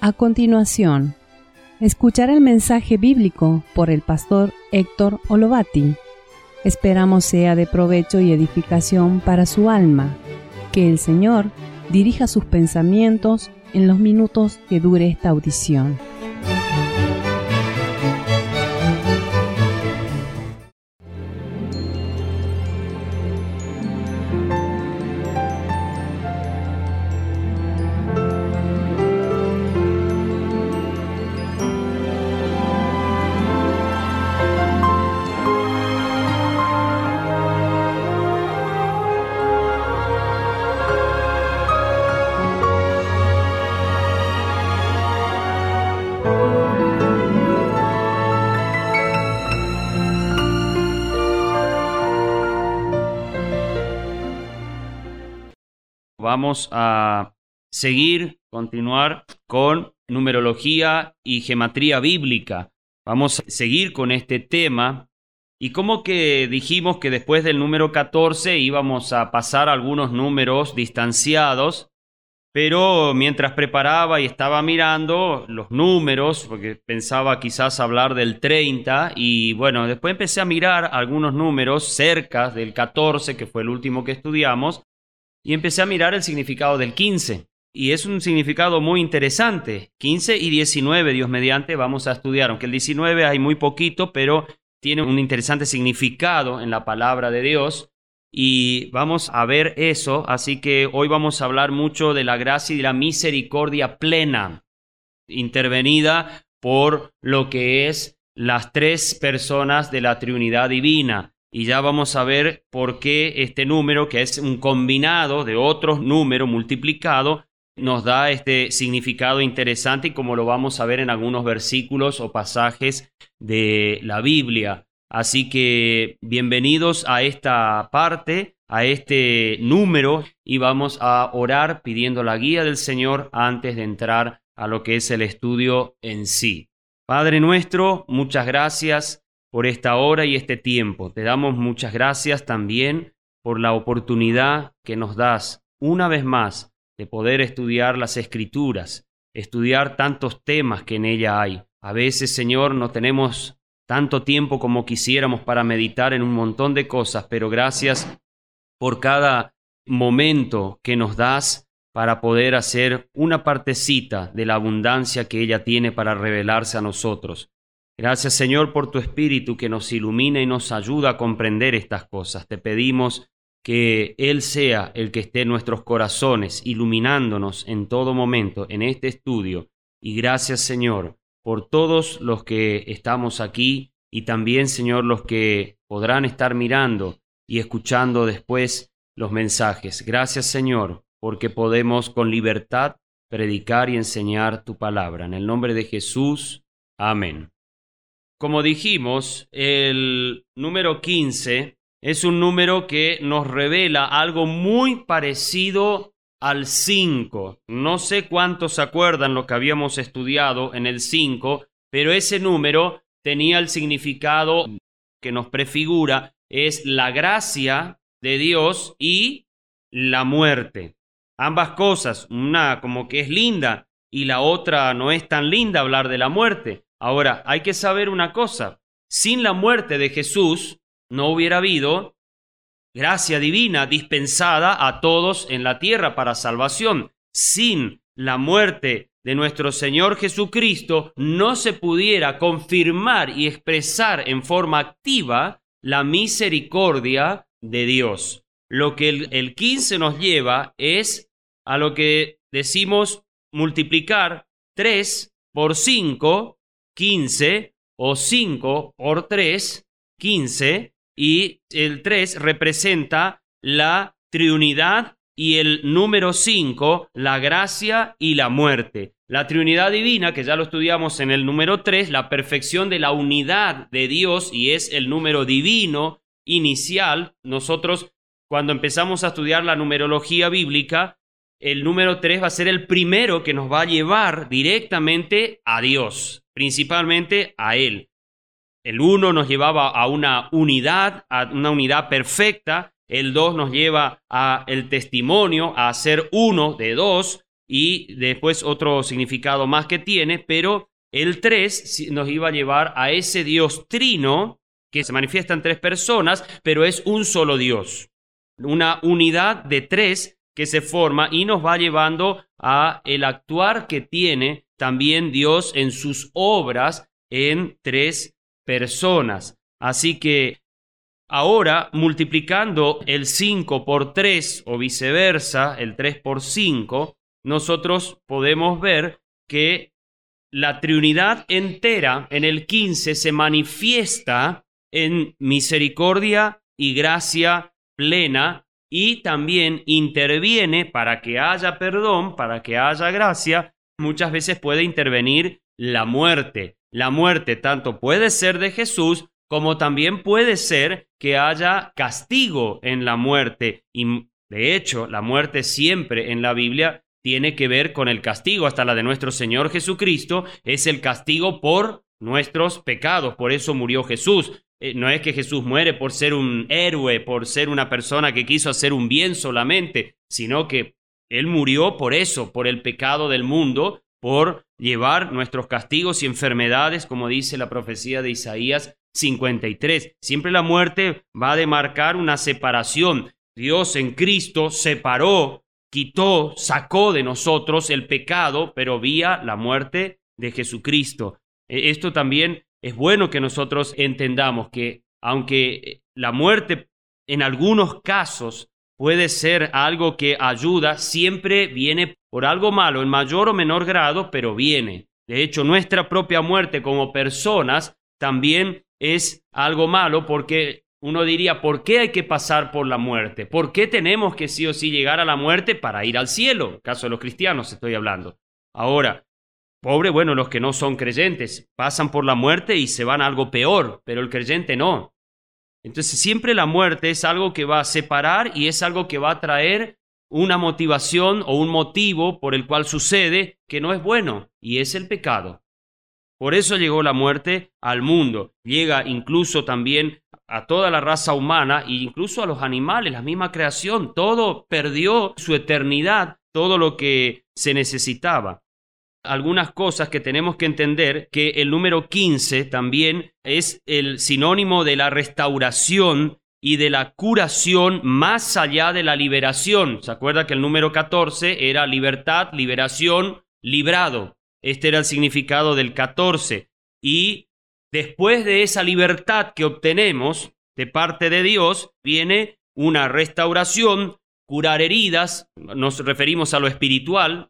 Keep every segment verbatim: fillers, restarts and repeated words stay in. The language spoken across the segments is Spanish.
A continuación, escuchar el mensaje bíblico por el pastor Héctor Olovati. Esperamos sea de provecho y edificación para su alma. Que el Señor dirija sus pensamientos en los minutos que dure esta audición. Vamos a seguir, continuar con numerología y gematría bíblica. Vamos a seguir con este tema y como que dijimos que después del número catorce íbamos a pasar algunos números distanciados, pero mientras preparaba y estaba mirando los números, porque pensaba quizás hablar del treinta, y bueno, después empecé a mirar algunos números cerca del catorce, que fue el último que estudiamos, y empecé a mirar el significado del quince. Y es un significado muy interesante. quince y diecinueve, Dios mediante, vamos a estudiar. Aunque el diecinueve hay muy poquito, pero tiene un interesante significado en la palabra de Dios. Y vamos a ver eso. Así que hoy vamos a hablar mucho de la gracia y de la misericordia plena, intervenida por lo que es las tres personas de la Trinidad Divina. Y ya vamos a ver por qué este número, que es un combinado de otros números multiplicado, nos da este significado interesante y como lo vamos a ver en algunos versículos o pasajes de la Biblia. Así que bienvenidos a esta parte, a este número, y vamos a orar pidiendo la guía del Señor antes de entrar a lo que es el estudio en sí. Padre nuestro, muchas gracias por esta hora y este tiempo. Te damos muchas gracias también por la oportunidad que nos das una vez más de poder estudiar las Escrituras, estudiar tantos temas que en ella hay. A veces, Señor, no tenemos tanto tiempo como quisiéramos para meditar en un montón de cosas, pero gracias por cada momento que nos das para poder hacer una partecita de la abundancia que ella tiene para revelarse a nosotros. Gracias, Señor, por tu Espíritu que nos ilumina y nos ayuda a comprender estas cosas. Te pedimos que Él sea el que esté en nuestros corazones, iluminándonos en todo momento en este estudio. Y gracias, Señor, por todos los que estamos aquí y también, Señor, los que podrán estar mirando y escuchando después los mensajes. Gracias, Señor, porque podemos con libertad predicar y enseñar tu palabra. En el nombre de Jesús, amén. Como dijimos, el número quince es un número que nos revela algo muy parecido al cinco. No sé cuántos se acuerdan lo que habíamos estudiado en el cinco, pero ese número tenía el significado que nos prefigura, es la gracia de Dios y la muerte. Ambas cosas, una como que es linda y la otra no es tan linda hablar de la muerte. Ahora, hay que saber una cosa, sin la muerte de Jesús no hubiera habido gracia divina dispensada a todos en la tierra para salvación. Sin la muerte de nuestro Señor Jesucristo no se pudiera confirmar y expresar en forma activa la misericordia de Dios. Lo que el, el quince nos lleva es a lo que decimos multiplicar tres por cinco, quince, o cinco por tres, quince, y el tres representa la Trinidad y el número cinco, la gracia y la muerte. La Trinidad divina, que ya lo estudiamos en el número tres, la perfección de la unidad de Dios, y es el número divino inicial. Nosotros, cuando empezamos a estudiar la numerología bíblica, el número tres va a ser el primero que nos va a llevar directamente a Dios, principalmente a Él. El uno nos llevaba a una unidad, a una unidad perfecta. El dos nos lleva a el testimonio, a ser uno de dos. y después otro significado más que tiene, pero el tres nos iba a llevar a ese Dios trino que se manifiesta en tres personas, pero es un solo Dios. Una unidad de tres que se forma y nos va llevando a el actuar que tiene también Dios en sus obras en tres personas. Así que ahora, multiplicando el cinco por tres o viceversa, el tres por cinco, nosotros podemos ver que la Trinidad entera en el quince se manifiesta en misericordia y gracia plena y también interviene para que haya perdón, para que haya gracia. Muchas veces puede intervenir la muerte. La muerte tanto puede ser de Jesús como también puede ser que haya castigo en la muerte. Y de hecho, la muerte siempre en la Biblia tiene que ver con el castigo. Hasta la de nuestro Señor Jesucristo es el castigo por nuestros pecados. Por eso murió Jesús. Eh, no es que Jesús muere por ser un héroe, por ser una persona que quiso hacer un bien solamente, sino que Él murió por eso, por el pecado del mundo, por llevar nuestros castigos y enfermedades, como dice la profecía de Isaías cincuenta y tres. Siempre la muerte va a demarcar una separación. Dios en Cristo separó, quitó, sacó de nosotros el pecado, pero vía la muerte de Jesucristo. Esto también es bueno que nosotros entendamos que aunque la muerte en algunos casos puede ser algo que ayuda, siempre viene por algo malo, en mayor o menor grado, pero viene. De hecho, nuestra propia muerte como personas también es algo malo, porque uno diría, ¿por qué hay que pasar por la muerte? ¿Por qué tenemos que sí o sí llegar a la muerte para ir al cielo? En el caso de los cristianos estoy hablando. Ahora, pobre, bueno, los que no son creyentes pasan por la muerte y se van a algo peor, pero el creyente no. Entonces siempre la muerte es algo que va a separar y es algo que va a traer una motivación o un motivo por el cual sucede que no es bueno, y es el pecado. Por eso llegó la muerte al mundo. Llega incluso también a toda la raza humana e incluso a los animales, la misma creación. Todo perdió su eternidad, todo lo que se necesitaba. Algunas cosas que tenemos que entender, que el número quince también es el sinónimo de la restauración y de la curación más allá de la liberación. ¿Se acuerda que el número catorce era libertad, liberación, librado? Este era el significado del catorce. Y después de esa libertad que obtenemos de parte de Dios, viene una restauración, curar heridas, nos referimos a lo espiritual.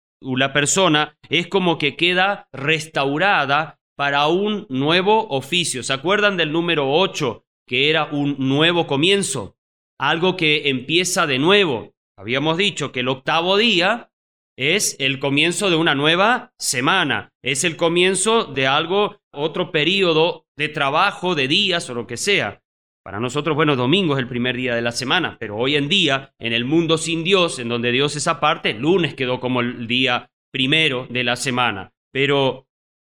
La persona es como que queda restaurada para un nuevo oficio. ¿Se acuerdan del número ocho, que era un nuevo comienzo? Algo que empieza de nuevo. Habíamos dicho que el octavo día es el comienzo de una nueva semana. Es el comienzo de algo, otro periodo de trabajo, de días o lo que sea. Para nosotros, bueno, domingo es el primer día de la semana, pero hoy en día, en el mundo sin Dios, en donde Dios es aparte, el lunes quedó como el día primero de la semana. Pero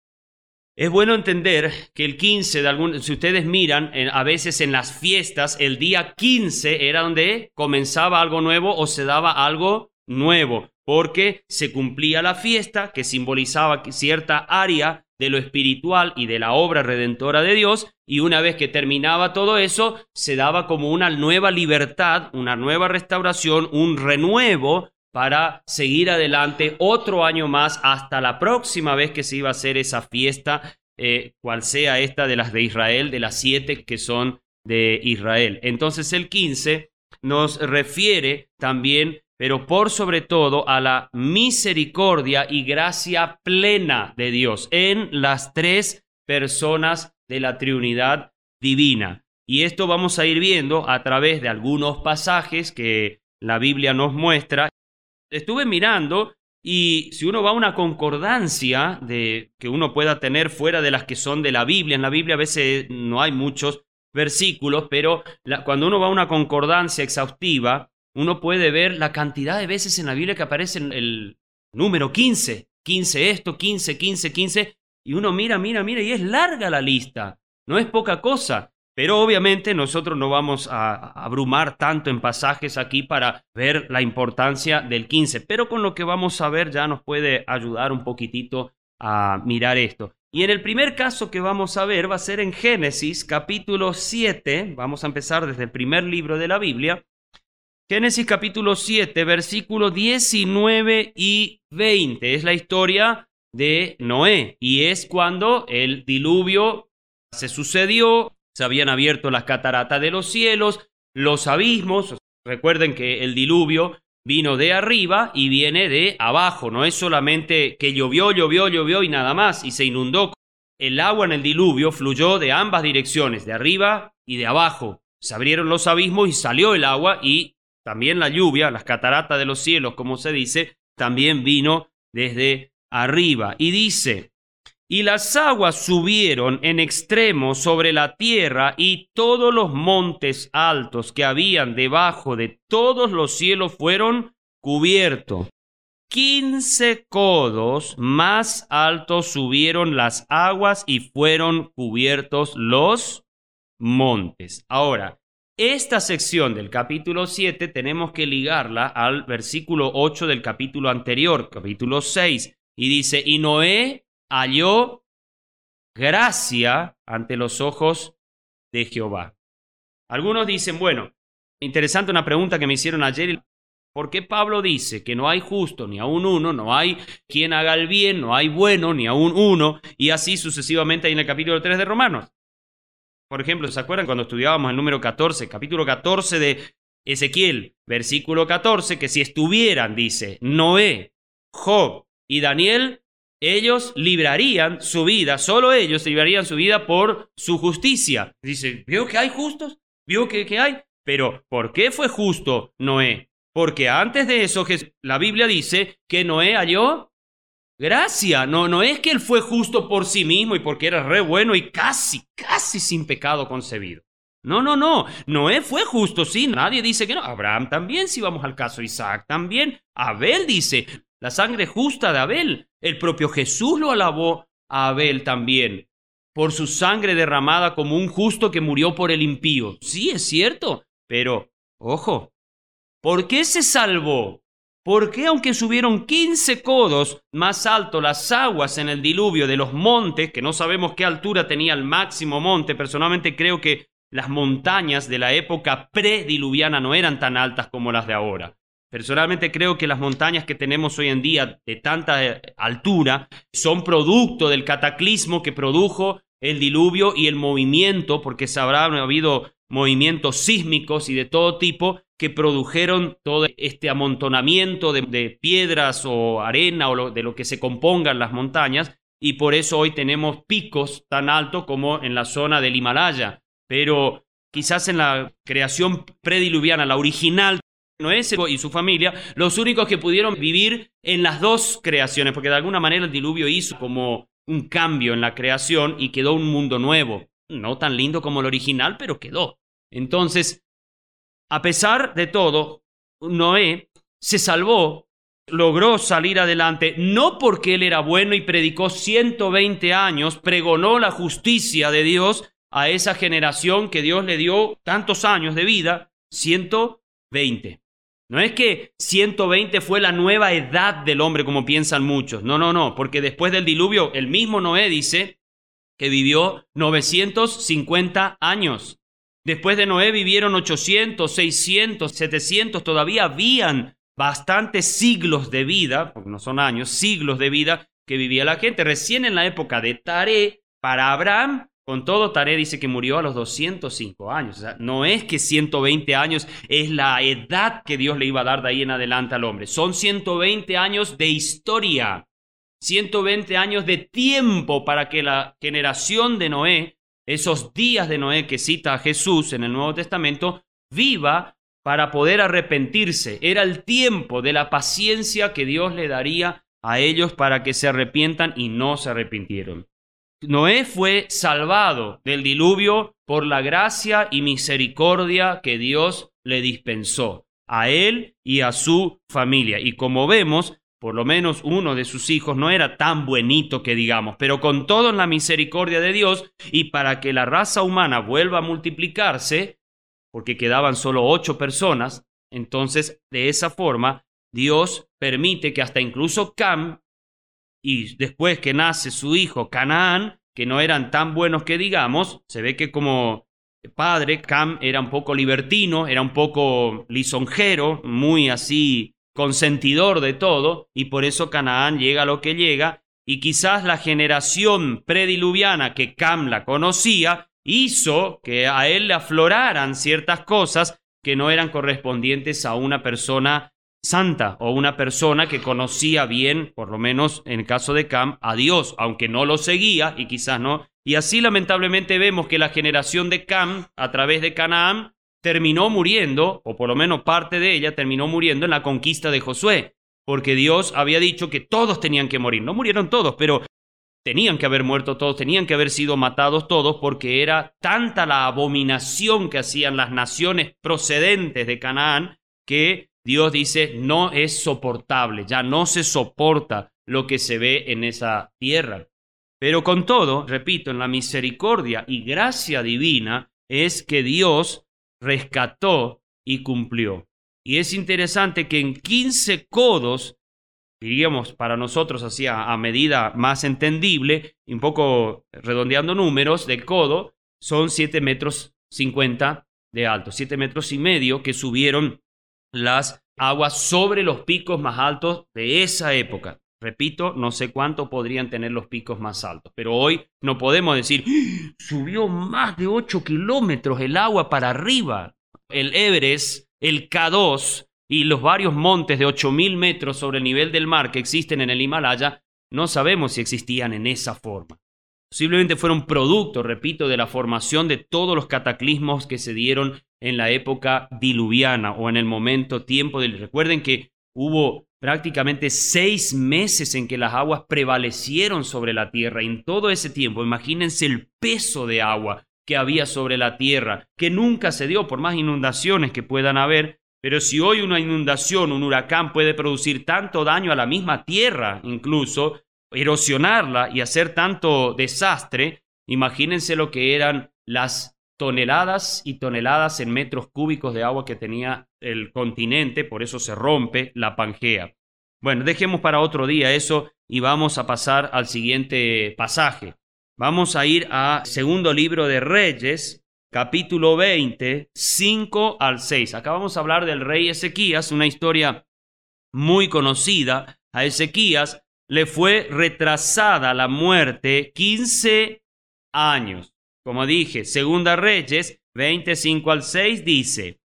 es bueno entender que el quince, de algún, si ustedes miran, en, a veces en las fiestas, el día quince era donde comenzaba algo nuevo o se daba algo nuevo, porque se cumplía la fiesta que simbolizaba cierta área de lo espiritual y de la obra redentora de Dios, y una vez que terminaba todo eso, se daba como una nueva libertad, una nueva restauración, un renuevo para seguir adelante otro año más hasta la próxima vez que se iba a hacer esa fiesta, eh, cual sea esta de las de Israel, de las siete que son de Israel. Entonces el quince nos refiere también, pero por sobre todo, a la misericordia y gracia plena de Dios en las tres personas de la Trinidad divina. Y esto vamos a ir viendo a través de algunos pasajes que la Biblia nos muestra. Estuve mirando y si uno va a una concordancia de, que uno pueda tener fuera de las que son de la Biblia, en la Biblia a veces no hay muchos versículos, pero la, cuando uno va a una concordancia exhaustiva, uno puede ver la cantidad de veces en la Biblia que aparece el número quince, quince esto, quince, quince, quince, y uno mira, mira, mira, y es larga la lista, no es poca cosa. Pero obviamente nosotros no vamos a abrumar tanto en pasajes aquí para ver la importancia del quince, pero con lo que vamos a ver ya nos puede ayudar un poquitito a mirar esto. Y en el primer caso que vamos a ver va a ser en Génesis capítulo siete, vamos a empezar desde el primer libro de la Biblia, Génesis capítulo siete, versículos diecinueve y veinte, es la historia de Noé y es cuando el diluvio se sucedió. Se habían abierto las cataratas de los cielos, los abismos. Recuerden que el diluvio vino de arriba y viene de abajo. No es solamente que llovió, llovió, llovió y nada más, y se inundó. El agua en el diluvio fluyó de ambas direcciones, de arriba y de abajo. Se abrieron los abismos y salió el agua, y también la lluvia, las cataratas de los cielos, como se dice, también vino desde arriba. Y dice: y las aguas subieron en extremo sobre la tierra, y todos los montes altos que habían debajo de todos los cielos fueron cubiertos. Quince codos más altos subieron las aguas y fueron cubiertos los montes. Ahora, esta sección del capítulo siete tenemos que ligarla al versículo ocho del capítulo anterior, capítulo seis, y dice: y Noé halló gracia ante los ojos de Jehová. Algunos dicen, bueno, interesante una pregunta que me hicieron ayer: ¿por qué Pablo dice que no hay justo ni aun uno, no hay quien haga el bien, no hay bueno ni aun uno, y así sucesivamente ahí en el capítulo tres de Romanos? Por ejemplo, ¿se acuerdan cuando estudiábamos el número catorce, capítulo catorce de Ezequiel, versículo catorce, que si estuvieran, dice, Noé, Job y Daniel, ellos librarían su vida, solo ellos librarían su vida por su justicia? Dice, ¿vio que hay justos? ¿Vio que, que hay? Pero, ¿por qué fue justo Noé? Porque antes de eso, la Biblia dice que Noé halló gracia. No, no es que él fue justo por sí mismo y porque era re bueno y casi, casi sin pecado concebido. No, no, no. Noé fue justo, sí. Nadie dice que no. Abraham también, si vamos al caso. Isaac también. Abel dice, la sangre justa de Abel. El propio Jesús lo alabó a Abel también, por su sangre derramada como un justo que murió por el impío. Sí, es cierto. Pero, ojo, ¿por qué se salvó? ¿Por qué, aunque subieron quince codos más alto las aguas en el diluvio de los montes, que no sabemos qué altura tenía el máximo monte? Personalmente creo que las montañas de la época prediluviana no eran tan altas como las de ahora. Personalmente creo que las montañas que tenemos hoy en día de tanta altura son producto del cataclismo que produjo el diluvio y el movimiento, porque se habrá habido movimientos sísmicos y de todo tipo que produjeron todo este amontonamiento de, de piedras o arena o lo, de lo que se compongan las montañas, y por eso hoy tenemos picos tan altos como en la zona del Himalaya. Pero quizás en la creación prediluviana, la original, Noé y su familia, los únicos que pudieron vivir en las dos creaciones, porque de alguna manera el diluvio hizo como un cambio en la creación y quedó un mundo nuevo. No tan lindo como el original, pero quedó. Entonces, a pesar de todo, Noé se salvó, logró salir adelante, no porque él era bueno y predicó ciento veinte años, pregonó la justicia de Dios a esa generación que Dios le dio tantos años de vida, ciento veinte. No es que ciento veinte fue la nueva edad del hombre como piensan muchos. No, no, no, porque después del diluvio, el mismo Noé dice que vivió novecientos cincuenta años. Después de Noé vivieron ochocientos, seiscientos, setecientos, todavía habían bastantes siglos de vida, porque no son años, siglos de vida que vivía la gente. Recién en la época de Taré, para Abraham, con todo, Taré dice que murió a los doscientos cinco años. O sea, no es que ciento veinte años es la edad que Dios le iba a dar de ahí en adelante al hombre. Son ciento veinte años de historia, ciento veinte años de tiempo para que la generación de Noé, esos días de Noé que cita a Jesús en el Nuevo Testamento, viva para poder arrepentirse. Era el tiempo de la paciencia que Dios le daría a ellos para que se arrepientan, y no se arrepintieron. Noé fue salvado del diluvio por la gracia y misericordia que Dios le dispensó a él y a su familia. Y como vemos, por lo menos uno de sus hijos, no era tan buenito que digamos, pero con todo en la misericordia de Dios y para que la raza humana vuelva a multiplicarse, porque quedaban solo ocho personas, entonces de esa forma Dios permite que hasta incluso Cam, y después que nace su hijo Canaán, que no eran tan buenos que digamos, se ve que como padre Cam era un poco libertino, era un poco lisonjero, muy así consentidor de todo, y por eso Canaán llega a lo que llega, y quizás la generación prediluviana que Cam la conocía hizo que a él le afloraran ciertas cosas que no eran correspondientes a una persona santa o una persona que conocía bien, por lo menos en el caso de Cam, a Dios, aunque no lo seguía y quizás no. Y así lamentablemente vemos que la generación de Cam, a través de Canaán, terminó muriendo, o por lo menos parte de ella terminó muriendo en la conquista de Josué, porque Dios había dicho que todos tenían que morir. No murieron todos, pero tenían que haber muerto todos, tenían que haber sido matados todos, porque era tanta la abominación que hacían las naciones procedentes de Canaán que Dios dice, no es soportable, ya no se soporta lo que se ve en esa tierra. Pero con todo, repito, en la misericordia y gracia divina es que Dios rescató y cumplió. Y es interesante que en quince codos, diríamos para nosotros así a, a medida más entendible, un poco redondeando números, de codo, son siete metros cincuenta de alto, siete metros y medio que subieron las aguas sobre los picos más altos de esa época. Repito, no sé cuánto podrían tener los picos más altos, pero hoy no podemos decir, ¡Ah! Subió más de ocho kilómetros el agua para arriba. El Everest, el K dos y los varios montes de ocho mil metros sobre el nivel del mar que existen en el Himalaya, no sabemos si existían en esa forma. Posiblemente fueron producto, repito, de la formación de todos los cataclismos que se dieron en la época diluviana o en el momento, tiempo del... Recuerden que hubo prácticamente seis meses en que las aguas prevalecieron sobre la tierra. Y en todo ese tiempo, imagínense el peso de agua que había sobre la tierra, que nunca se dio por más inundaciones que puedan haber. Pero si hoy una inundación, un huracán puede producir tanto daño a la misma tierra, incluso erosionarla y hacer tanto desastre, imagínense lo que eran las toneladas y toneladas en metros cúbicos de agua que tenía el continente, por eso se rompe la Pangea. Bueno, dejemos para otro día eso y vamos a pasar al siguiente pasaje. Vamos a ir a segundo libro de Reyes, capítulo veinte, cinco al seis. Acá vamos a hablar del rey Ezequías, una historia muy conocida. A Ezequías le fue retrasada la muerte quince años. Como dije, Segunda Reyes veinticinco al seis dice,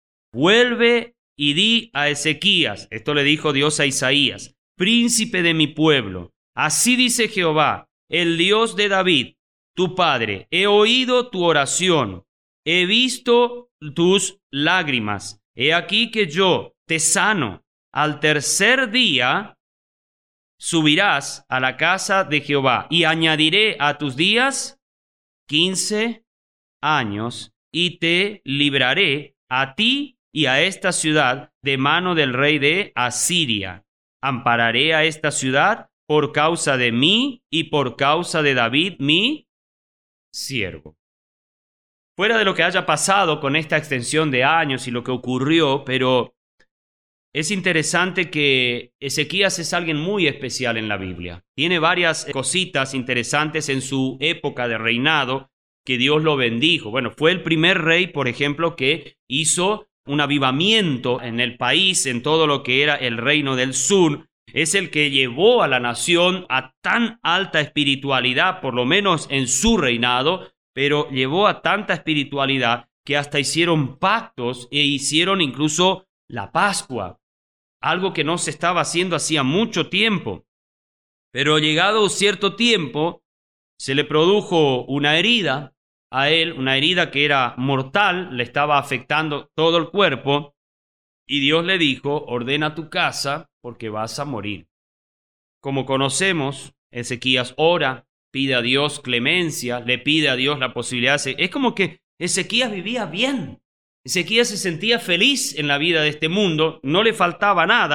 vuelve y di a Ezequías, esto le dijo Dios a Isaías, príncipe de mi pueblo, así dice Jehová, el Dios de David, tu padre, he oído tu oración, he visto tus lágrimas, he aquí que yo te sano, al tercer día subirás a la casa de Jehová y añadiré a tus días quince años y te libraré a ti y a esta ciudad de mano del rey de Asiria. Ampararé a esta ciudad por causa de mí y por causa de David, mi siervo. Fuera de lo que haya pasado con esta extensión de años y lo que ocurrió, pero es interesante que Ezequías es alguien muy especial en la Biblia. Tiene varias cositas interesantes en su época de reinado que Dios lo bendijo. Bueno, fue el primer rey, por ejemplo, que hizo un avivamiento en el país, en todo lo que era el reino del sur. Es el que llevó a la nación a tan alta espiritualidad, por lo menos en su reinado, pero llevó a tanta espiritualidad que hasta hicieron pactos e hicieron incluso la Pascua. Algo que no se estaba haciendo hacía mucho tiempo. Pero llegado cierto tiempo, se le produjo una herida a él, una herida que era mortal, le estaba afectando todo el cuerpo, y Dios le dijo, ordena tu casa porque vas a morir. Como conocemos, Ezequías ora, pide a Dios clemencia, le pide a Dios la posibilidad de... Es como que Ezequías vivía bien. Ezequías se sentía feliz en la vida de este mundo, no le faltaba nada,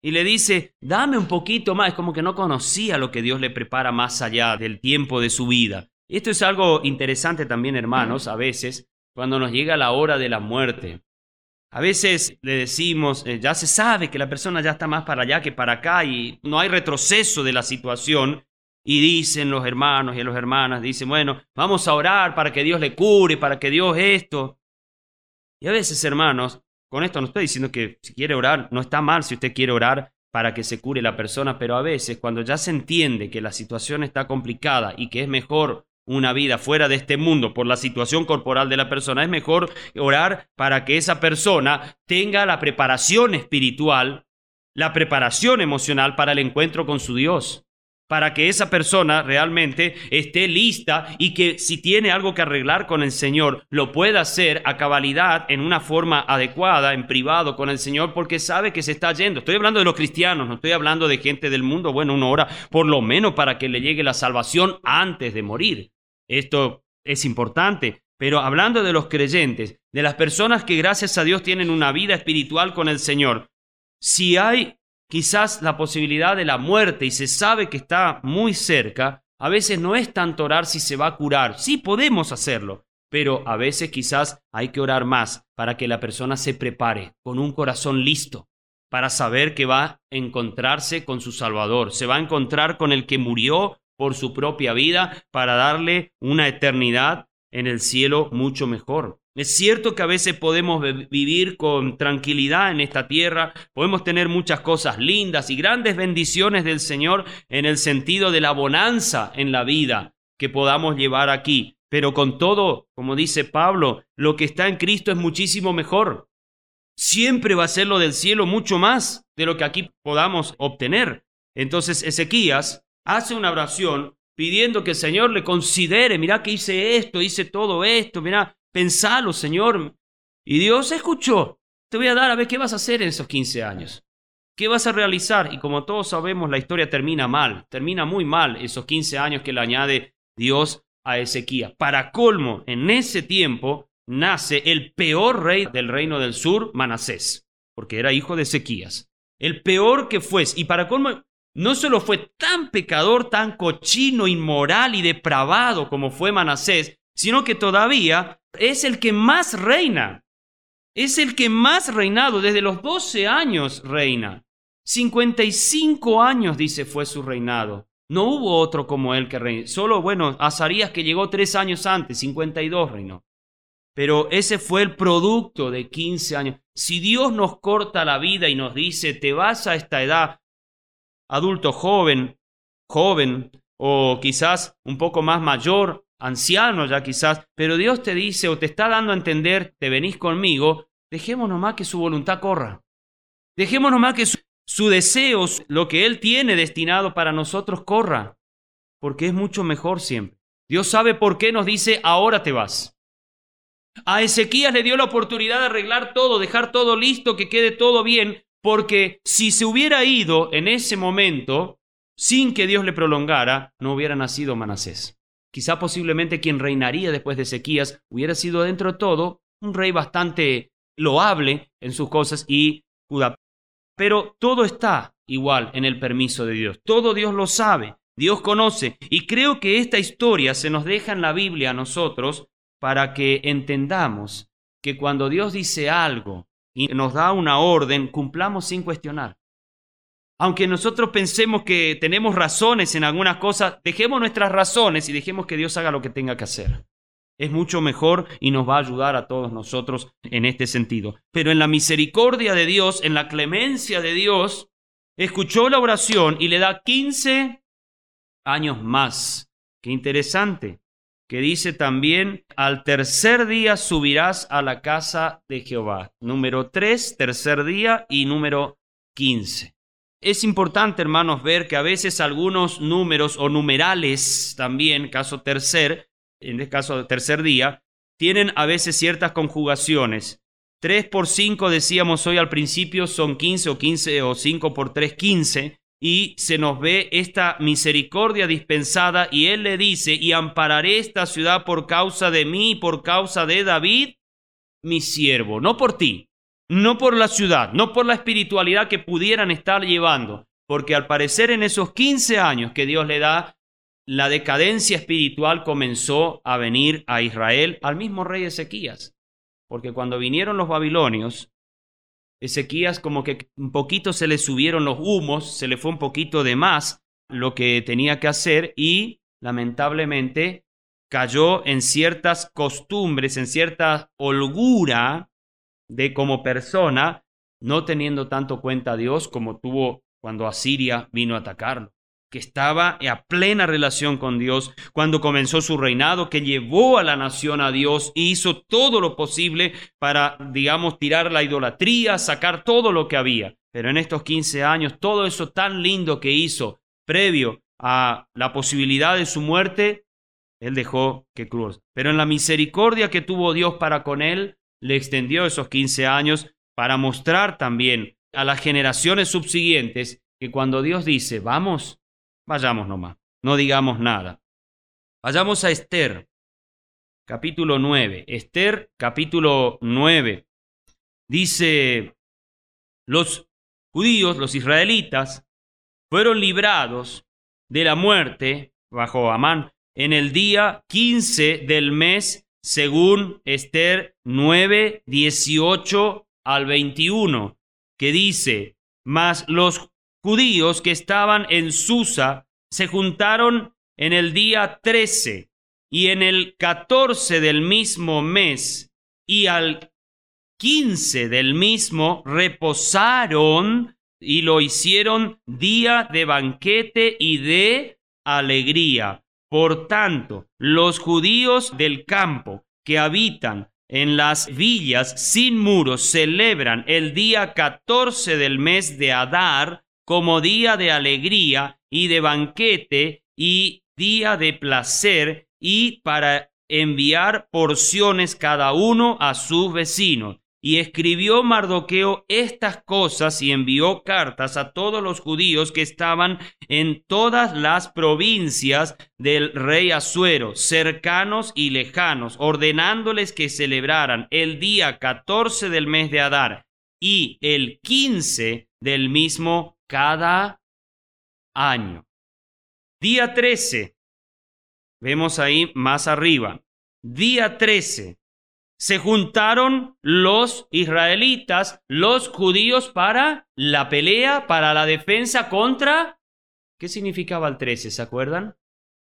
y le dice, dame un poquito más. Es como que no conocía lo que Dios le prepara más allá del tiempo de su vida. Esto es algo interesante también, hermanos, a veces, cuando nos llega la hora de la muerte. A veces le decimos, eh, ya se sabe que la persona ya está más para allá que para acá y no hay retroceso de la situación. Y dicen los hermanos y las hermanas, dicen, bueno, vamos a orar para que Dios le cure, para que Dios esto. Y a veces, hermanos, con esto no estoy diciendo que si quiere orar, no está mal si usted quiere orar para que se cure la persona, pero a veces cuando ya se entiende que la situación está complicada y que es mejor una vida fuera de este mundo por la situación corporal de la persona, es mejor orar para que esa persona tenga la preparación espiritual, la preparación emocional para el encuentro con su Dios, para que esa persona realmente esté lista y que si tiene algo que arreglar con el Señor, lo pueda hacer a cabalidad, en una forma adecuada, en privado con el Señor, porque sabe que se está yendo. Estoy hablando de los cristianos, no estoy hablando de gente del mundo. Bueno, uno ora por lo menos para que le llegue la salvación antes de morir. Esto es importante, pero hablando de los creyentes, de las personas que gracias a Dios tienen una vida espiritual con el Señor, si hay quizás la posibilidad de la muerte y se sabe que está muy cerca, a veces no es tanto orar si se va a curar. Sí, podemos hacerlo, pero a veces quizás hay que orar más para que la persona se prepare con un corazón listo para saber que va a encontrarse con su Salvador, se va a encontrar con el que murió por su propia vida para darle una eternidad en el cielo mucho mejor. Es cierto que a veces podemos vivir con tranquilidad en esta tierra, podemos tener muchas cosas lindas y grandes bendiciones del Señor en el sentido de la bonanza en la vida que podamos llevar aquí, pero con todo, como dice Pablo, lo que está en Cristo es muchísimo mejor. Siempre va a ser lo del cielo mucho más de lo que aquí podamos obtener. Entonces Ezequías hace una oración pidiendo que el Señor le considere, mirá que hice esto, hice todo esto, mirá, pensalo, Señor. Y Dios escuchó. Te voy a dar a ver qué vas a hacer en esos quince años. ¿Qué vas a realizar? Y como todos sabemos, la historia termina mal, termina muy mal esos quince años que le añade Dios a Ezequías. Para colmo, en ese tiempo nace el peor rey del reino del sur, Manasés, porque era hijo de Ezequías. El peor que fue, y para colmo, no solo fue tan pecador, tan cochino, inmoral y depravado como fue Manasés, sino que todavía es el que más reina. Es el que más reinado, desde los doce años reina. cincuenta y cinco años, dice, fue su reinado. No hubo otro como él que reinó. Solo, bueno, Azarías, que llegó tres años antes, cincuenta y dos reinó. Pero ese fue el producto de quince años. Si Dios nos corta la vida y nos dice, te vas a esta edad, adulto joven, joven, o quizás un poco más mayor, anciano ya quizás, pero Dios te dice o te está dando a entender, te venís conmigo, dejemos nomás que su voluntad corra. Dejemos nomás que su, su deseo, lo que Él tiene destinado para nosotros, corra, porque es mucho mejor siempre. Dios sabe por qué nos dice, ahora te vas. A Ezequías le dio la oportunidad de arreglar todo, dejar todo listo, que quede todo bien, porque si se hubiera ido en ese momento, sin que Dios le prolongara, no hubiera nacido Manasés. Quizá posiblemente quien reinaría después de Ezequías hubiera sido dentro de todo un rey bastante loable en sus cosas y Judá. Pero todo está igual en el permiso de Dios. Todo Dios lo sabe, Dios conoce. Y creo que esta historia se nos deja en la Biblia a nosotros para que entendamos que cuando Dios dice algo y nos da una orden, cumplamos sin cuestionar. Aunque nosotros pensemos que tenemos razones en algunas cosas, dejemos nuestras razones y dejemos que Dios haga lo que tenga que hacer. Es mucho mejor y nos va a ayudar a todos nosotros en este sentido. Pero en la misericordia de Dios, en la clemencia de Dios, escuchó la oración y le da quince años más. Qué interesante. Que dice también, al tercer día subirás a la casa de Jehová. Número tres, tercer día, y número quince. Es importante, hermanos, ver que a veces algunos números o numerales también, caso tercer, en este caso tercer día, tienen a veces ciertas conjugaciones. tres por cinco, decíamos hoy al principio, son quince, o quince o cinco por tres, quince. Y se nos ve esta misericordia dispensada y Él le dice, y ampararé esta ciudad por causa de mí y por causa de David, mi siervo. No por ti, no por la ciudad, no por la espiritualidad que pudieran estar llevando, porque al parecer en esos quince años que Dios le da, la decadencia espiritual comenzó a venir a Israel, al mismo rey Ezequías, porque cuando vinieron los babilonios, Ezequías como que un poquito se le subieron los humos, se le fue un poquito de más lo que tenía que hacer y lamentablemente cayó en ciertas costumbres, en cierta holgura de como persona, no teniendo tanto cuenta a Dios como tuvo cuando Asiria vino a atacarlo, que estaba a plena relación con Dios cuando comenzó su reinado, que llevó a la nación a Dios e hizo todo lo posible para, digamos, tirar la idolatría, sacar todo lo que había. Pero en estos quince años, todo eso tan lindo que hizo previo a la posibilidad de su muerte, él dejó que cruzara. Pero en la misericordia que tuvo Dios para con él, le extendió esos quince años para mostrar también a las generaciones subsiguientes que cuando Dios dice, vamos, vayamos nomás, no digamos nada. Vayamos a Esther, capítulo nueve. Esther, capítulo nueve. Dice, los judíos, los israelitas, fueron librados de la muerte bajo Amán en el día quince del mes, según Esther nueve, dieciocho al veintiuno, que dice, mas los judíos que estaban en Susa se juntaron en el día trece y en el catorce del mismo mes y al quince del mismo reposaron y lo hicieron día de banquete y de alegría. Por tanto, los judíos del campo que habitan en las villas sin muros celebran el día catorce del mes de Adar como día de alegría y de banquete y día de placer y para enviar porciones cada uno a sus vecinos. Y escribió Mardoqueo estas cosas y envió cartas a todos los judíos que estaban en todas las provincias del rey Asuero, cercanos y lejanos, ordenándoles que celebraran el día catorce del mes de Adar y el quince del mismo cada año. Día trece, vemos ahí más arriba, día trece. Se juntaron los israelitas, los judíos para la pelea, para la defensa contra... ¿Qué significaba el trece? ¿Se acuerdan?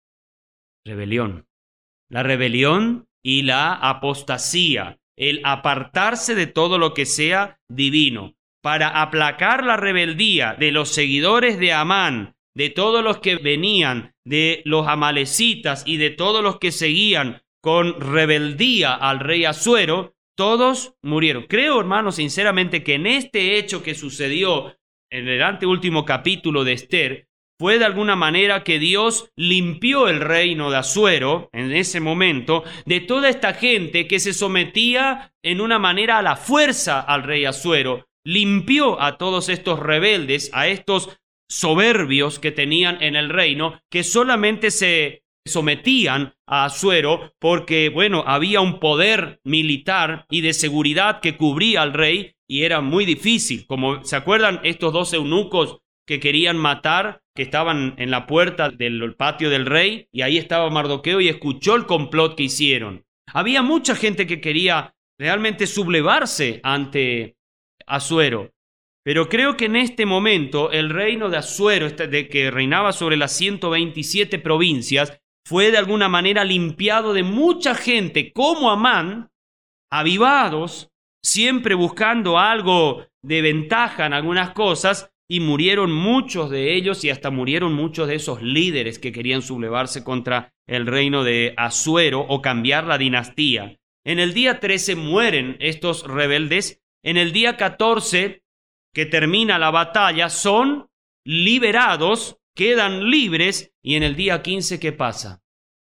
Rebelión. La rebelión y la apostasía, el apartarse de todo lo que sea divino. Para aplacar la rebeldía de los seguidores de Amán, de todos los que venían, de los amalecitas y de todos los que seguían con rebeldía al rey Asuero, todos murieron. Creo, hermanos, sinceramente que en este hecho que sucedió en el anteúltimo capítulo de Esther, fue de alguna manera que Dios limpió el reino de Asuero en ese momento de toda esta gente que se sometía en una manera a la fuerza al rey Asuero. Limpió a todos estos rebeldes, a estos soberbios que tenían en el reino, que solamente se sometían a Asuero porque, bueno, había un poder militar y de seguridad que cubría al rey y era muy difícil. Como se acuerdan estos dos eunucos que querían matar, que estaban en la puerta del patio del rey, y ahí estaba Mardoqueo y escuchó el complot que hicieron. Había mucha gente que quería realmente sublevarse ante Asuero. Pero creo que en este momento el reino de Asuero, de que reinaba sobre las ciento veintisiete provincias, fue de alguna manera limpiado de mucha gente como Amán, avivados, siempre buscando algo de ventaja en algunas cosas, y murieron muchos de ellos y hasta murieron muchos de esos líderes que querían sublevarse contra el reino de Asuero o cambiar la dinastía. En el día trece mueren estos rebeldes. En el día catorce, que termina la batalla, son liberados, quedan libres, y en el día quince, ¿qué pasa?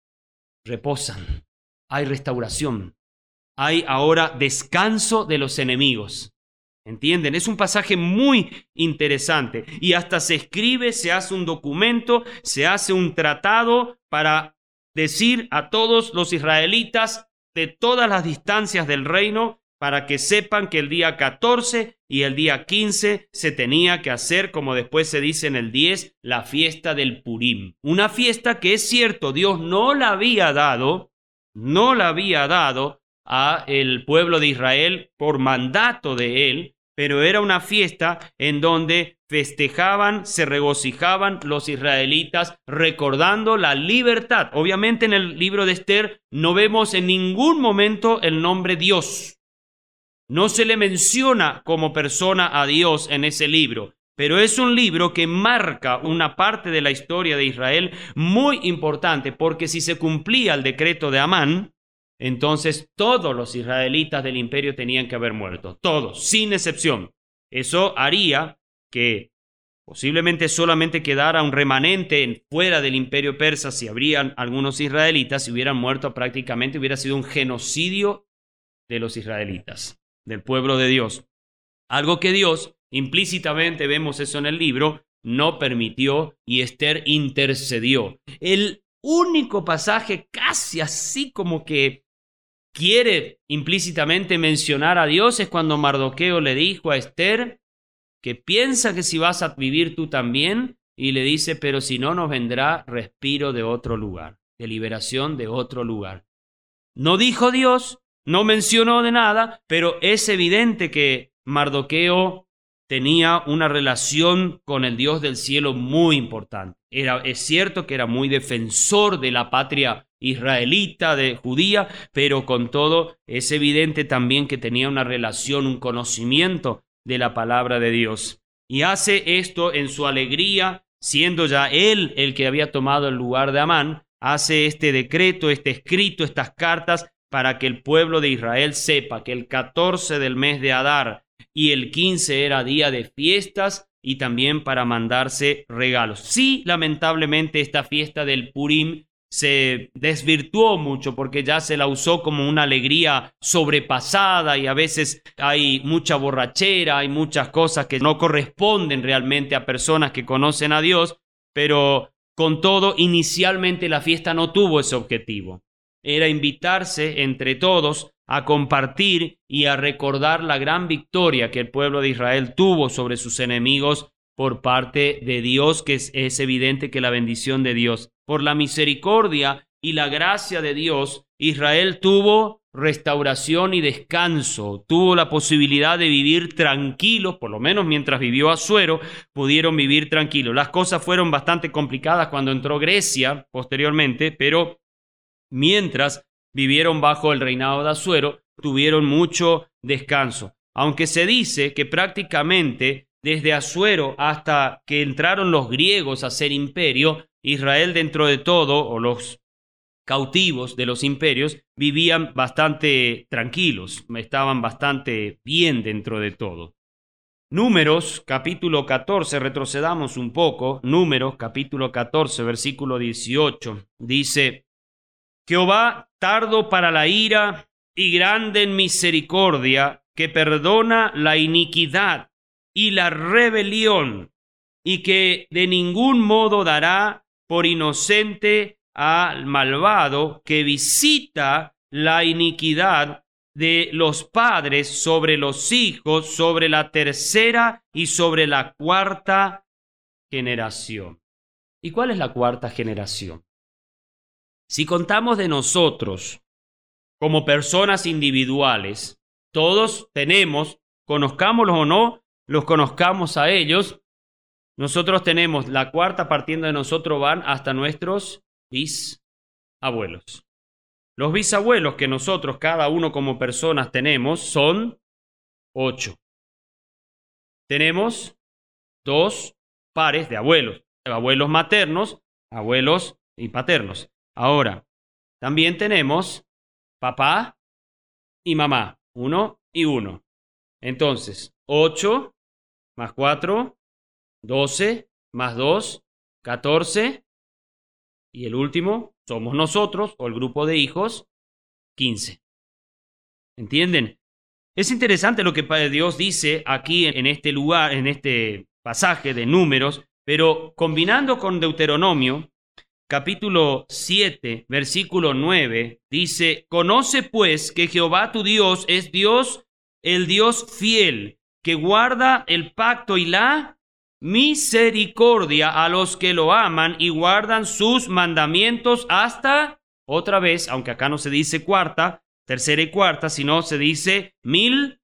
Reposan. Hay restauración. Hay ahora descanso de los enemigos. ¿Entienden? Es un pasaje muy interesante y hasta se escribe, se hace un documento, se hace un tratado para decir a todos los israelitas de todas las distancias del reino para que sepan que el día catorce y el día quince se tenía que hacer, como después se dice en el diez, la fiesta del Purim. Una fiesta que es cierto, Dios no la había dado, no la había dado a el pueblo de Israel por mandato de él, pero era una fiesta en donde festejaban, se regocijaban los israelitas recordando la libertad. Obviamente en el libro de Esther no vemos en ningún momento el nombre Dios. No se le menciona como persona a Dios en ese libro, pero es un libro que marca una parte de la historia de Israel muy importante, porque si se cumplía el decreto de Amán, entonces todos los israelitas del imperio tenían que haber muerto, todos, sin excepción. Eso haría que posiblemente solamente quedara un remanente fuera del imperio persa si habrían algunos israelitas, si hubieran muerto prácticamente, hubiera sido un genocidio de los israelitas, del pueblo de Dios. Algo que Dios, implícitamente vemos eso en el libro, no permitió y Esther intercedió. El único pasaje casi así como que quiere implícitamente mencionar a Dios es cuando Mardoqueo le dijo a Esther que piensa que si vas a vivir tú también, y le dice, pero si no nos vendrá respiro de otro lugar, de liberación de otro lugar. No dijo Dios, no mencionó de nada, pero es evidente que Mardoqueo tenía una relación con el Dios del cielo muy importante. Era, es cierto que era muy defensor de la patria israelita, de judía, pero con todo es evidente también que tenía una relación, un conocimiento de la palabra de Dios. Y hace esto en su alegría, siendo ya él el que había tomado el lugar de Amán, hace este decreto, este escrito, estas cartas, para que el pueblo de Israel sepa que el catorce del mes de Adar y el quince era día de fiestas y también para mandarse regalos. Sí, lamentablemente esta fiesta del Purim se desvirtuó mucho porque ya se la usó como una alegría sobrepasada y a veces hay mucha borrachera, hay muchas cosas que no corresponden realmente a personas que conocen a Dios, pero con todo, inicialmente la fiesta no tuvo ese objetivo. Era invitarse entre todos a compartir y a recordar la gran victoria que el pueblo de Israel tuvo sobre sus enemigos por parte de Dios, que es, es evidente que la bendición de Dios. Por la misericordia y la gracia de Dios, Israel tuvo restauración y descanso, tuvo la posibilidad de vivir tranquilos, por lo menos mientras vivió Asuero, pudieron vivir tranquilos. Las cosas fueron bastante complicadas cuando entró Grecia posteriormente, pero mientras vivieron bajo el reinado de Asuero, tuvieron mucho descanso. Aunque se dice que prácticamente desde Asuero hasta que entraron los griegos a ser imperio, Israel dentro de todo, o los cautivos de los imperios, vivían bastante tranquilos, estaban bastante bien dentro de todo. Números, capítulo catorce, retrocedamos un poco, Números, capítulo catorce, versículo dieciocho, dice: Jehová tardo para la ira y grande en misericordia, que perdona la iniquidad y la rebelión, y que de ningún modo dará por inocente al malvado, que visita la iniquidad de los padres sobre los hijos, sobre la tercera y sobre la cuarta generación. ¿Y cuál es la cuarta generación? Si contamos de nosotros como personas individuales, todos tenemos, conozcámoslos o no, los conozcamos a ellos, nosotros tenemos la cuarta, partiendo de nosotros van hasta nuestros bisabuelos. Los bisabuelos que nosotros, cada uno como personas, tenemos son ocho. Tenemos dos pares de abuelos, abuelos maternos, abuelos y paternos. Ahora, también tenemos papá y mamá, uno y uno. Entonces, ocho más cuatro, doce más dos, catorce. Y el último somos nosotros, o el grupo de hijos, quince. ¿Entienden? Es interesante lo que Dios dice aquí en este lugar, en este pasaje de Números, pero combinando con Deuteronomio, capítulo siete, versículo nueve, dice: Conoce pues que Jehová tu Dios es Dios el Dios fiel, que guarda el pacto y la misericordia a los que lo aman y guardan sus mandamientos hasta, otra vez, aunque acá no se dice cuarta, tercera y cuarta, sino se dice mil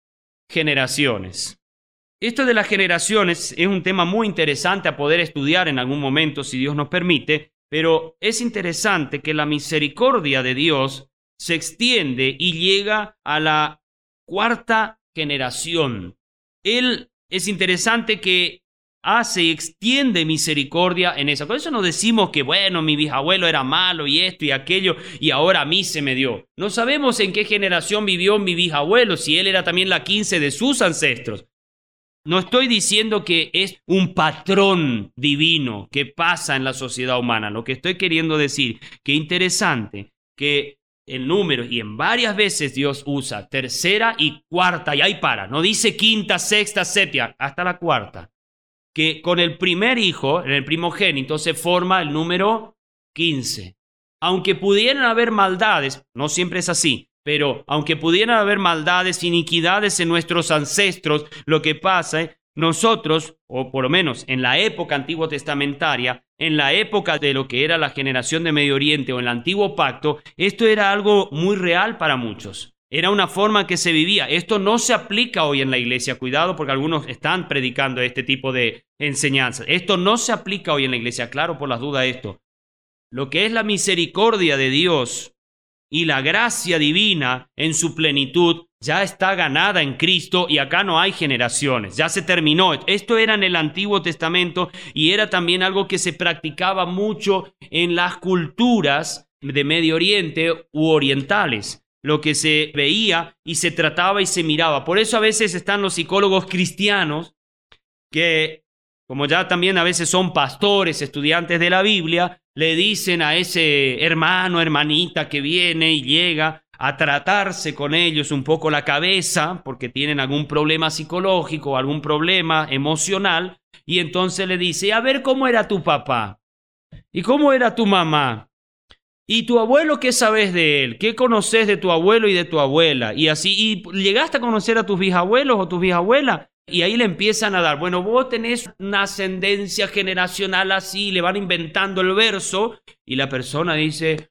generaciones. Esto de las generaciones es un tema muy interesante a poder estudiar en algún momento, si Dios nos permite, pero es interesante que la misericordia de Dios se extiende y llega a la cuarta generación. Él es interesante que hace y extiende misericordia en esa. Por eso no decimos que, bueno, mi bisabuelo era malo y esto y aquello y ahora a mí se me dio. No sabemos en qué generación vivió mi bisabuelo, si él era también la quince de sus ancestros. No estoy diciendo que es un patrón divino que pasa en la sociedad humana. Lo que estoy queriendo decir, que interesante que el número, y en varias veces Dios usa tercera y cuarta, y ahí para. No dice quinta, sexta, séptima, hasta la cuarta. Que con el primer hijo, en el primogénito, se forma el número quince. Aunque pudieran haber maldades, no siempre es así, pero aunque pudieran haber maldades, iniquidades en nuestros ancestros, lo que pasa es, nosotros, o por lo menos en la época antiguo testamentaria, en la época de lo que era la generación de Medio Oriente o el antiguo pacto, esto era algo muy real para muchos. Era una forma que se vivía. Esto no se aplica hoy en la iglesia. Cuidado, porque algunos están predicando este tipo de enseñanzas. Esto no se aplica hoy en la iglesia. Claro, por las dudas esto. Lo que es la misericordia de Dios y la gracia divina en su plenitud ya está ganada en Cristo y acá no hay generaciones. Ya se terminó. Esto era en el Antiguo Testamento y era también algo que se practicaba mucho en las culturas de Medio Oriente u orientales. Lo que se veía y se trataba y se miraba. Por eso a veces están los psicólogos cristianos que, como ya también a veces son pastores, estudiantes de la Biblia, le dicen a ese hermano, hermanita que viene y llega a tratarse con ellos un poco la cabeza porque tienen algún problema psicológico o algún problema emocional, y entonces le dice, a ver cómo era tu papá y cómo era tu mamá. ¿Y tu abuelo qué sabes de él? ¿Qué conoces de tu abuelo y de tu abuela? Y así, ¿y llegaste a conocer a tus bisabuelos o tus bisabuelas? Y ahí le empiezan a dar, bueno, vos tenés una ascendencia generacional así, le van inventando el verso, y la persona dice,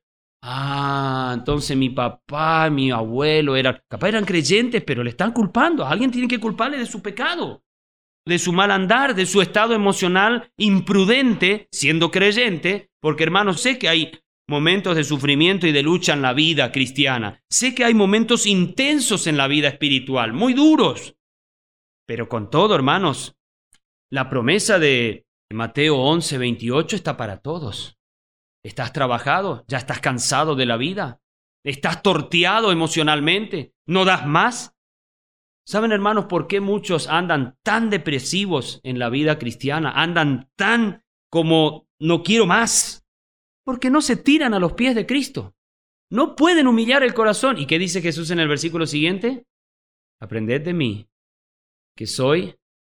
ah, entonces mi papá, mi abuelo eran, capaz eran creyentes, pero le están culpando. Alguien tiene que culparle de su pecado, de su mal andar, de su estado emocional imprudente, siendo creyente, porque hermanos, sé que hay momentos de sufrimiento y de lucha en la vida cristiana. Sé que hay momentos intensos en la vida espiritual, muy duros. Pero con todo, hermanos, la promesa de Mateo once, veintiocho está para todos. ¿Estás trabajado? ¿Ya estás cansado de la vida? ¿Estás torteado emocionalmente? ¿No das más? ¿Saben, hermanos, por qué muchos andan tan depresivos en la vida cristiana? Andan tan como no quiero más. Porque no se tiran a los pies de Cristo. No pueden humillar el corazón. ¿Y qué dice Jesús en el versículo siguiente? Aprended de mí, que soy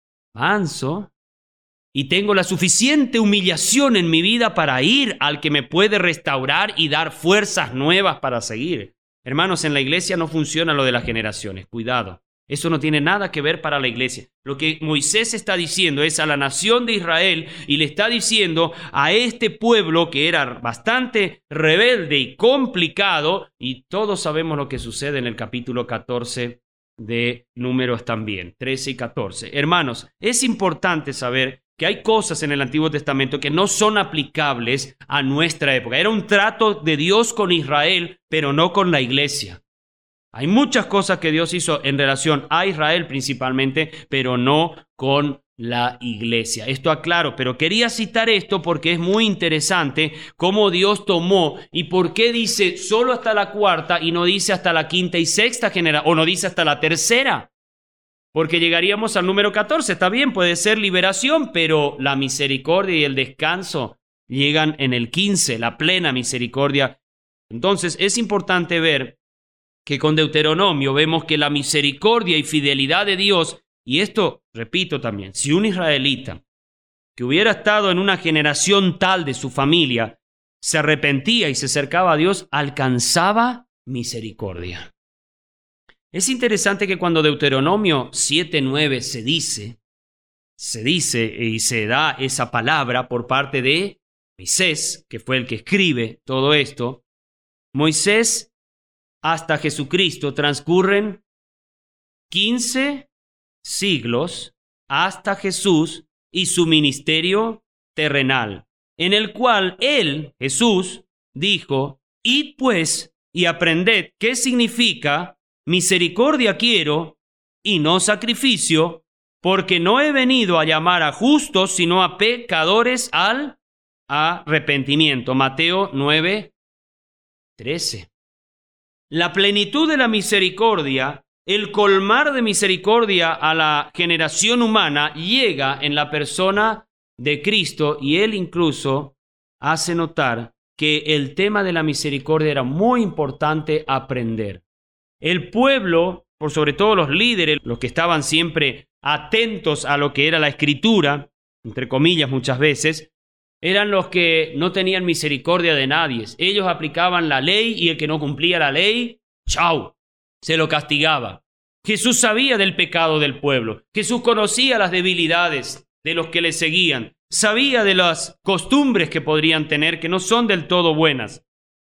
manso y tengo la suficiente humillación en mi vida para ir al que me puede restaurar y dar fuerzas nuevas para seguir. Hermanos, en la iglesia no funciona lo de las generaciones. Cuidado. Eso no tiene nada que ver para la iglesia. Lo que Moisés está diciendo es a la nación de Israel y le está diciendo a este pueblo que era bastante rebelde y complicado, y todos sabemos lo que sucede en el capítulo catorce de Números también, trece y catorce. Hermanos, es importante saber que hay cosas en el Antiguo Testamento que no son aplicables a nuestra época. Era un trato de Dios con Israel, pero no con la iglesia. Hay muchas cosas que Dios hizo en relación a Israel principalmente, pero no con la iglesia. Esto aclaro, pero quería citar esto porque es muy interesante cómo Dios tomó y por qué dice solo hasta la cuarta y no dice hasta la quinta y sexta generación, o no dice hasta la tercera. Porque llegaríamos al número catorce, está bien, puede ser liberación, pero la misericordia y el descanso llegan en el quince, la plena misericordia. Entonces es importante ver que con Deuteronomio vemos que la misericordia y fidelidad de Dios, y esto, repito también, si un israelita que hubiera estado en una generación tal de su familia se arrepentía y se acercaba a Dios, alcanzaba misericordia. Es interesante que cuando Deuteronomio siete nueve se dice, se dice y se da esa palabra por parte de Moisés, que fue el que escribe todo esto, Moisés hasta Jesucristo transcurren quince siglos hasta Jesús y su ministerio terrenal, en el cual él, Jesús, dijo: id pues y aprended qué significa misericordia quiero y no sacrificio, porque no he venido a llamar a justos, sino a pecadores al arrepentimiento. Mateo nueve trece. La plenitud de la misericordia, el colmar de misericordia a la generación humana, llega en la persona de Cristo, y él incluso hace notar que el tema de la misericordia era muy importante aprender. El pueblo, por sobre todo los líderes, los que estaban siempre atentos a lo que era la Escritura, entre comillas muchas veces, eran los que no tenían misericordia de nadie. Ellos aplicaban la ley y el que no cumplía la ley, ¡chau!, se lo castigaba. Jesús sabía del pecado del pueblo. Jesús conocía las debilidades de los que le seguían. Sabía de las costumbres que podrían tener, que no son del todo buenas.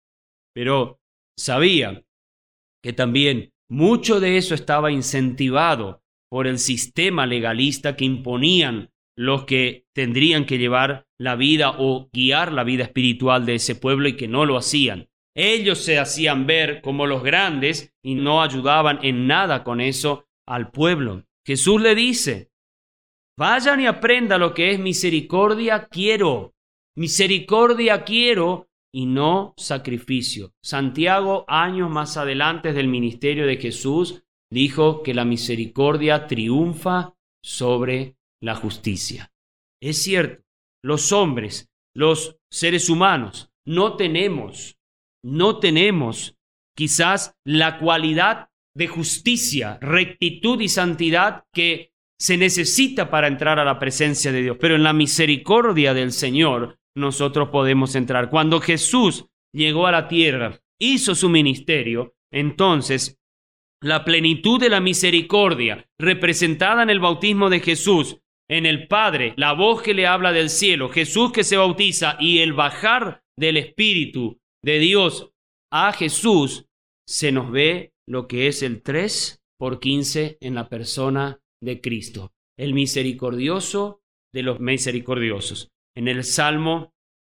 Pero sabía que también mucho de eso estaba incentivado por el sistema legalista que imponían los que tendrían que llevar la vida o guiar la vida espiritual de ese pueblo, y que no lo hacían. Ellos se hacían ver como los grandes y no ayudaban en nada con eso al pueblo. Jesús le dice: vayan y aprendan lo que es misericordia quiero. Misericordia quiero y no sacrificio. Santiago, años más adelante del ministerio de Jesús, dijo que la misericordia triunfa sobre la justicia. Es cierto, los hombres, los seres humanos, no tenemos, no tenemos quizás la cualidad de justicia, rectitud y santidad que se necesita para entrar a la presencia de Dios, pero en la misericordia del Señor nosotros podemos entrar. Cuando Jesús llegó a la tierra, hizo su ministerio, entonces la plenitud de la misericordia representada en el bautismo de Jesús, en el Padre, la voz que le habla del cielo, Jesús que se bautiza y el bajar del Espíritu de Dios a Jesús, se nos ve lo que es el tres por quince en la persona de Cristo, el misericordioso de los misericordiosos. En el Salmo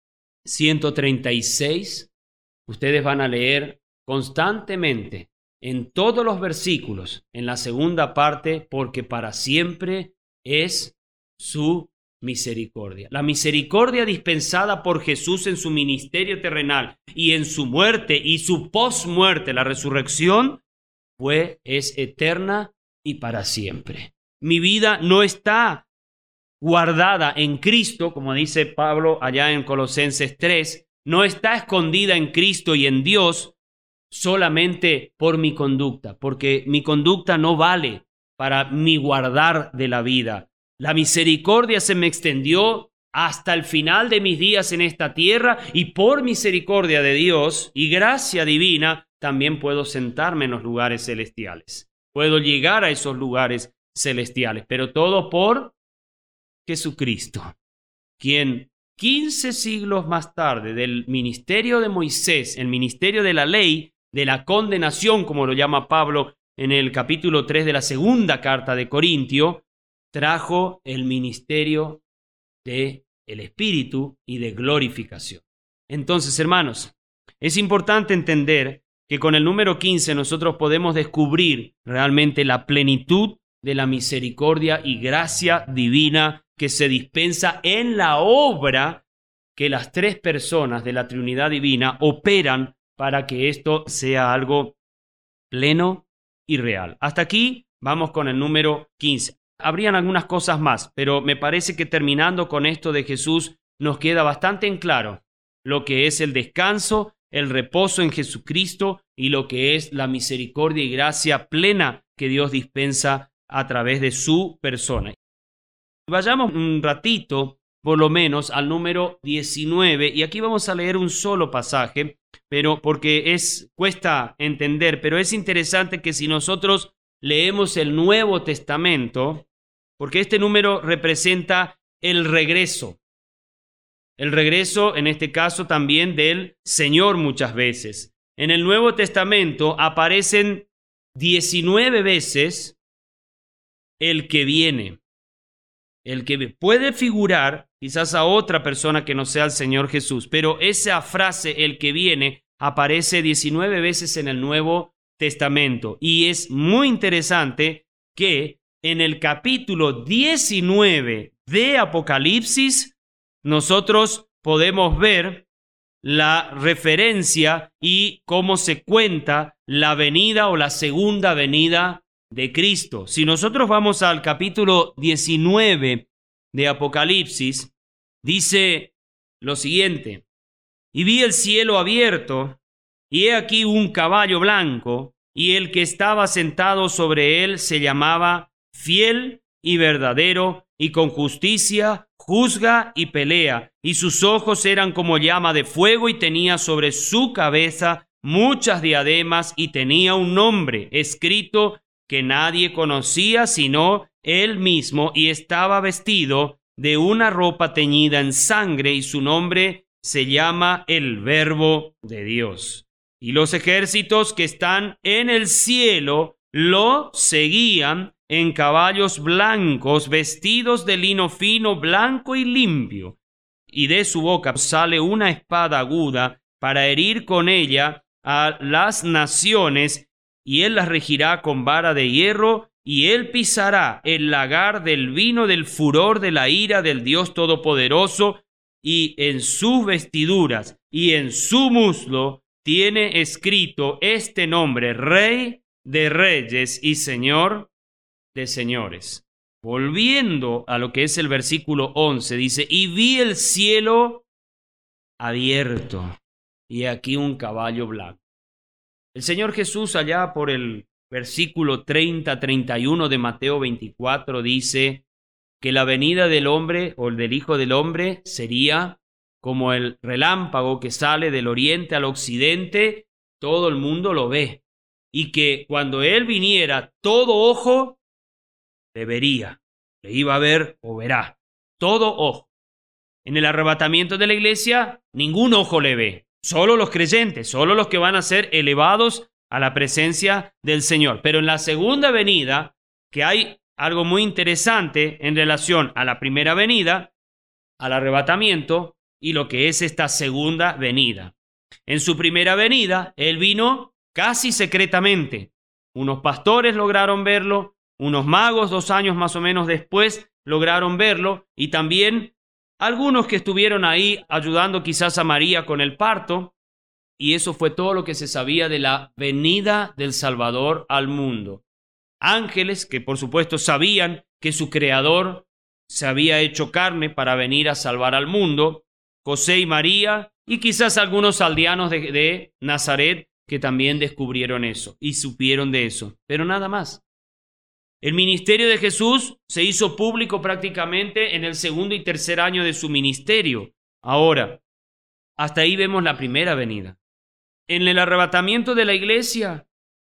ciento treinta y seis, ustedes van a leer constantemente en todos los versículos, en la segunda parte, porque para siempre es su misericordia. La misericordia dispensada por Jesús en su ministerio terrenal y en su muerte y su posmuerte, la resurrección, fue, es eterna y para siempre. Mi vida no está guardada en Cristo, como dice Pablo allá en Colosenses tres, no está escondida en Cristo y en Dios solamente por mi conducta, porque mi conducta no vale para mi guardar de la vida. La misericordia se me extendió hasta el final de mis días en esta tierra, y por misericordia de Dios y gracia divina también puedo sentarme en los lugares celestiales. Puedo llegar a esos lugares celestiales, pero todo por Jesucristo, quien quince siglos más tarde del ministerio de Moisés, el ministerio de la ley, de la condenación, como lo llama Pablo en el capítulo tres de la segunda carta de Corintio, trajo el ministerio de el Espíritu y de glorificación. Entonces, hermanos, es importante entender que con el número quince nosotros podemos descubrir realmente la plenitud de la misericordia y gracia divina que se dispensa en la obra que las tres personas de la Trinidad Divina operan para que esto sea algo pleno y real. Hasta aquí vamos con el número quince. Habrían algunas cosas más, pero me parece que terminando con esto de Jesús nos queda bastante en claro lo que es el descanso, el reposo en Jesucristo y lo que es la misericordia y gracia plena que Dios dispensa a través de su persona. Vayamos un ratito, por lo menos, al número diecinueve, y aquí vamos a leer un solo pasaje pero porque es cuesta entender, pero es interesante que si nosotros leemos el Nuevo Testamento, porque este número representa el regreso, el regreso en este caso también del Señor muchas veces. En el Nuevo Testamento aparecen diecinueve veces el que viene. El que puede figurar quizás a otra persona que no sea el Señor Jesús, pero esa frase, el que viene, aparece diecinueve veces en el Nuevo Testamento. Y es muy interesante que en el capítulo diecinueve de Apocalipsis nosotros podemos ver la referencia y cómo se cuenta la venida o la segunda venida de Cristo. Si nosotros vamos al capítulo diecinueve de Apocalipsis, dice lo siguiente: y vi el cielo abierto, y he aquí un caballo blanco, y el que estaba sentado sobre él se llamaba Fiel y Verdadero, y con justicia juzga y pelea, y sus ojos eran como llama de fuego, y tenía sobre su cabeza muchas diademas, y tenía un nombre escrito que nadie conocía sino él mismo, y estaba vestido de una ropa teñida en sangre, y su nombre se llama el Verbo de Dios. Y los ejércitos que están en el cielo lo seguían en caballos blancos, vestidos de lino fino, blanco y limpio. Y de su boca sale una espada aguda para herir con ella a las naciones, y él las regirá con vara de hierro, y él pisará el lagar del vino del furor de la ira del Dios Todopoderoso, y en sus vestiduras y en su muslo tiene escrito este nombre: Rey de Reyes y Señor de Señores. Volviendo a lo que es el versículo once, dice: y vi el cielo abierto, y aquí un caballo blanco. El Señor Jesús, allá por el versículo treinta, treinta y uno de Mateo veinticuatro, dice que la venida del hombre o del Hijo del Hombre sería como el relámpago que sale del oriente al occidente, todo el mundo lo ve, y que cuando Él viniera, todo ojo le vería, le iba a ver o verá, todo ojo. En el arrebatamiento de la iglesia, ningún ojo le ve, solo los creyentes, solo los que van a ser elevados a la presencia del Señor. Pero en la segunda venida, que hay algo muy interesante en relación a la primera venida, al arrebatamiento y lo que es esta segunda venida. En su primera venida, Él vino casi secretamente. Unos pastores lograron verlo, unos magos dos años más o menos después lograron verlo, y también algunos que estuvieron ahí ayudando quizás a María con el parto, y eso fue todo lo que se sabía de la venida del Salvador al mundo. Ángeles que por supuesto sabían que su Creador se había hecho carne para venir a salvar al mundo, José y María, y quizás algunos aldeanos de, de Nazaret que también descubrieron eso y supieron de eso, pero nada más. El ministerio de Jesús se hizo público prácticamente en el segundo y tercer año de su ministerio. Ahora, hasta ahí vemos la primera venida. En el arrebatamiento de la iglesia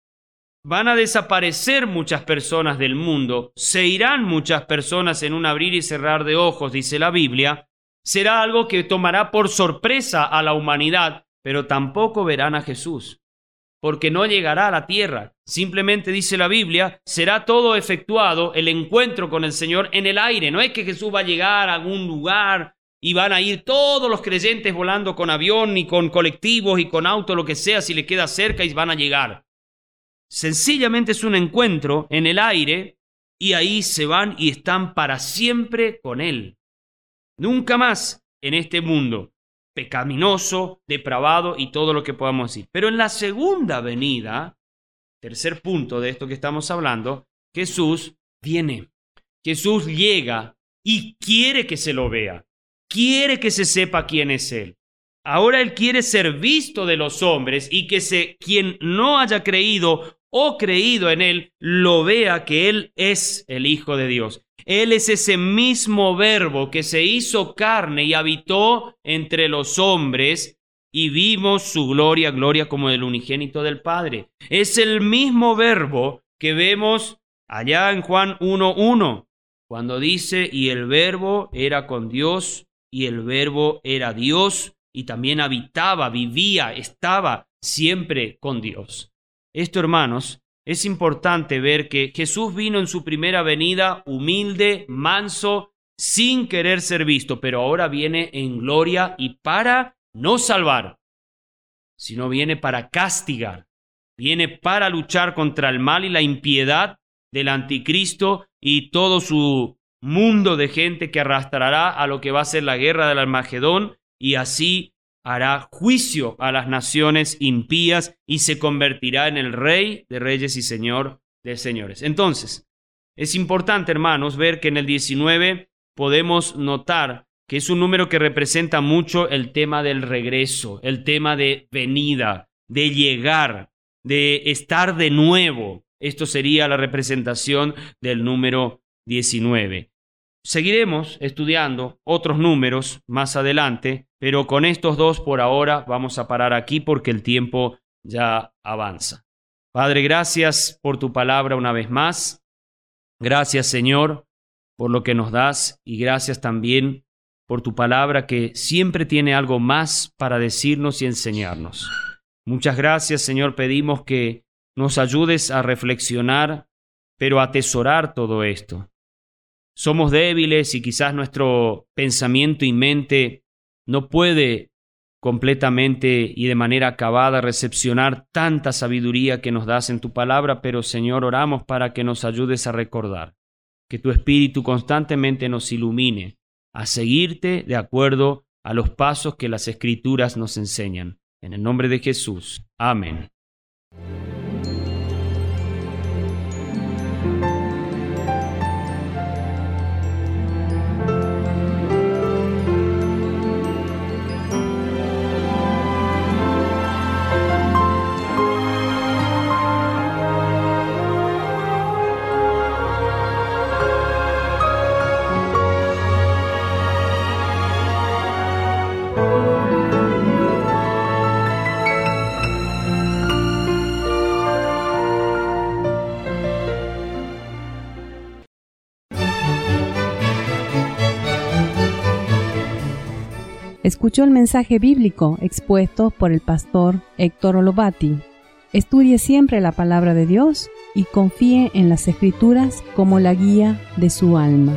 van a desaparecer muchas personas del mundo, se irán muchas personas en un abrir y cerrar de ojos, dice la Biblia. Será algo que tomará por sorpresa a la humanidad, pero tampoco verán a Jesús, porque no llegará a la tierra. Simplemente dice la Biblia, será todo efectuado, el encuentro con el Señor en el aire. No es que Jesús va a llegar a algún lugar y van a ir todos los creyentes volando con avión, ni con colectivos y con auto, lo que sea, si le queda cerca, y van a llegar. Sencillamente es un encuentro en el aire, y ahí se van y están para siempre con Él. Nunca más en este mundo pecaminoso, depravado y todo lo que podamos decir. Pero en la segunda venida, tercer punto de esto que estamos hablando, Jesús viene. Jesús llega y quiere que se lo vea. Quiere que se sepa quién es Él. Ahora Él quiere ser visto de los hombres y que se, quien no haya creído o creído en Él, lo vea que Él es el Hijo de Dios. Él es ese mismo Verbo que se hizo carne y habitó entre los hombres, y vimos su gloria, gloria como del unigénito del Padre. Es el mismo verbo que vemos allá en Juan uno uno, cuando dice, y el verbo era con Dios, y el verbo era Dios, y también habitaba, vivía, estaba siempre con Dios. Esto, hermanos, es importante ver que Jesús vino en su primera venida humilde, manso, sin querer ser visto, pero ahora viene en gloria y para no salvar, sino viene para castigar, viene para luchar contra el mal y la impiedad del anticristo y todo su mundo de gente que arrastrará a lo que va a ser la guerra del Armagedón, y así hará juicio a las naciones impías y se convertirá en el Rey de reyes y Señor de señores. Entonces, es importante, hermanos, ver que en el diecinueve podemos notar que es un número que representa mucho el tema del regreso, el tema de venida, de llegar, de estar de nuevo. Esto sería la representación del número diecinueve. Seguiremos estudiando otros números más adelante, pero con estos dos por ahora vamos a parar aquí porque el tiempo ya avanza. Padre, gracias por tu palabra una vez más. Gracias, Señor, por lo que nos das, y gracias también por tu palabra que siempre tiene algo más para decirnos y enseñarnos. Muchas gracias, Señor. Pedimos que nos ayudes a reflexionar, pero a atesorar todo esto. Somos débiles y quizás nuestro pensamiento y mente no puede completamente y de manera acabada recepcionar tanta sabiduría que nos das en tu palabra, pero Señor, oramos para que nos ayudes a recordar, que tu Espíritu constantemente nos ilumine a seguirte de acuerdo a los pasos que las Escrituras nos enseñan. En el nombre de Jesús. Amén. Escuchó el mensaje bíblico expuesto por el pastor Héctor Olovati. Estudie siempre la palabra de Dios y confíe en las Escrituras como la guía de su alma.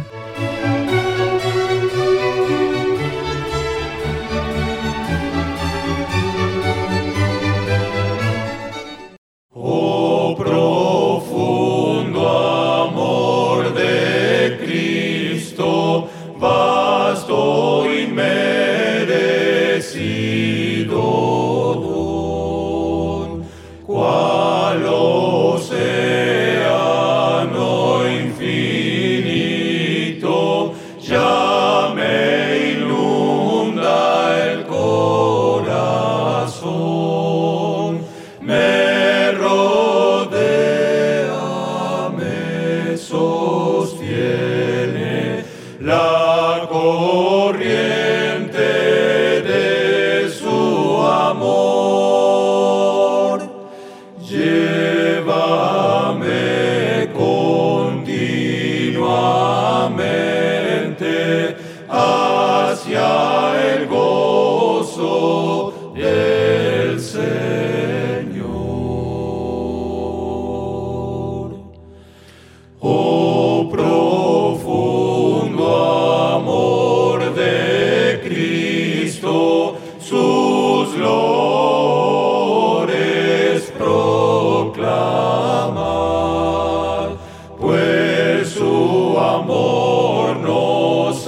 Oh, profundo amor de Cristo, vasto inmerecido don, cual océano infinito, ya me inunda el corazón, me rodea, me sostiene la corriente de su amor. Llévame continuamente hacia el gozo del Señor. Oh, profundo amor de Cristo, sus lores proclamad, pues su amor nos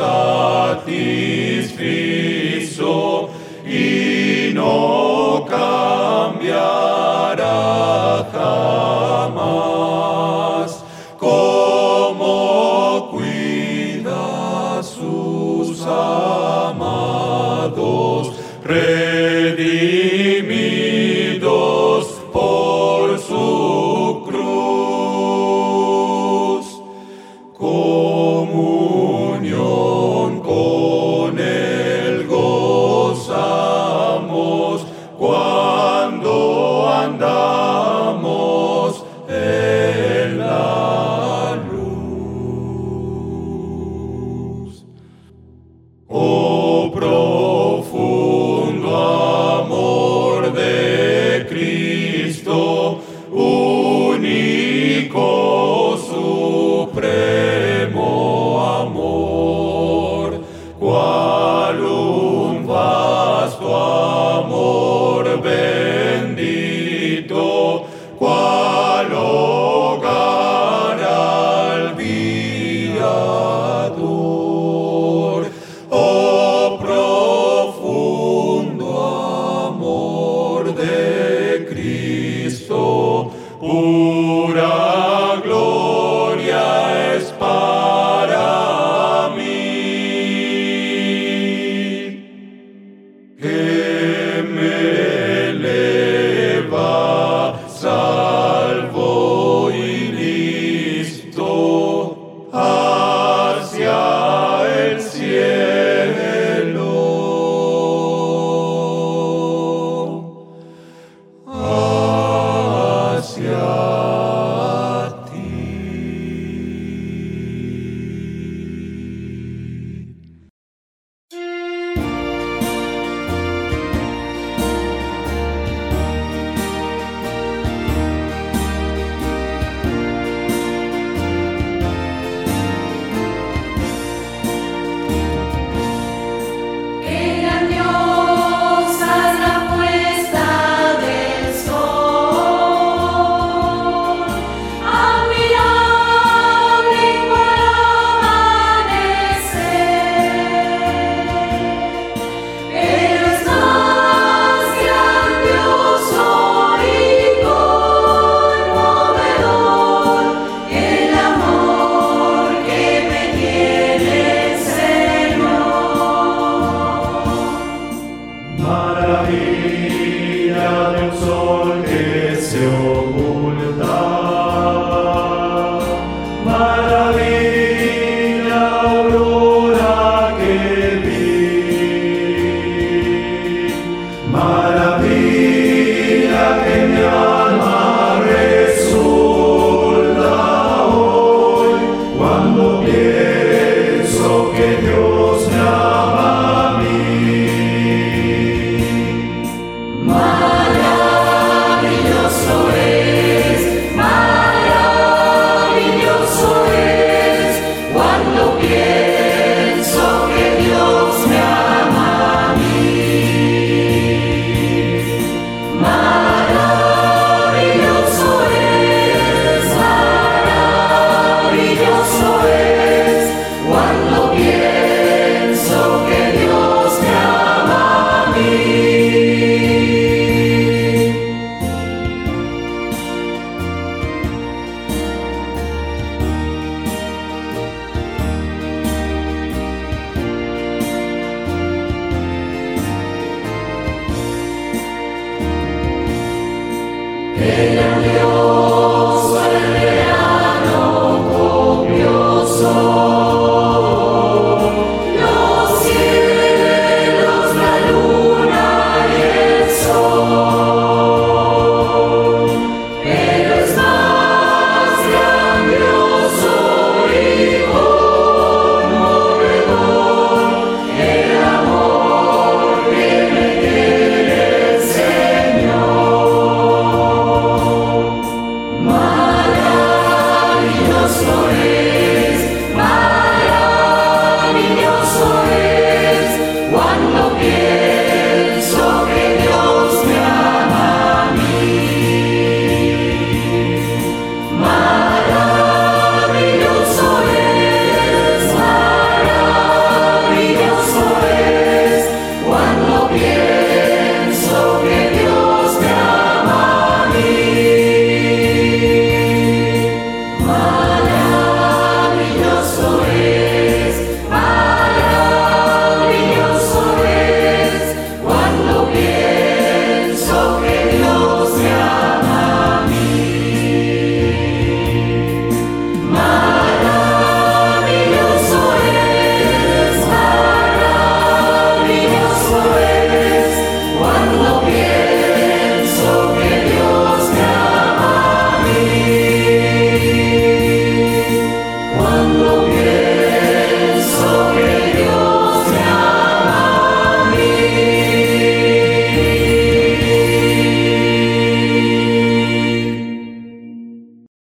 satisfizo y no cambiará jamás. Como cuida sus amados,